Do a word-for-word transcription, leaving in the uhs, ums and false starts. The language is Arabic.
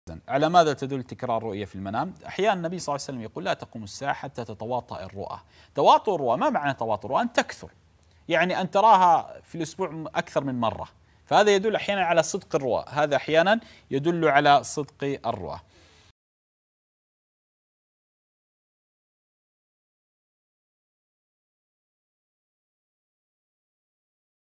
على ماذا تدل تكرار الرؤية في المنام؟ أحيانا النبي صلى الله عليه وسلم يقول لا تقوم الساعة حتى تتواطأ الرؤى. تواطؤ الرؤى ما معنى تواطؤ الرؤى؟ أن تكثر، يعني أن تراها في الأسبوع أكثر من مرة، فهذا يدل أحيانا على صدق الرؤى، هذا أحيانا يدل على صدق الرؤى.